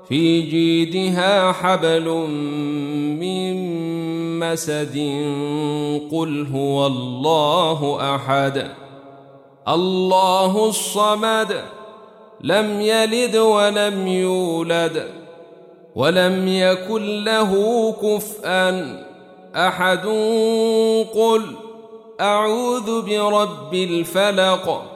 في جيدها حبل من مسد قل هو الله أحد الله الصمد لم يلد ولم يولد ولم يكن له كفءا أحد قل أعوذ برب الفلق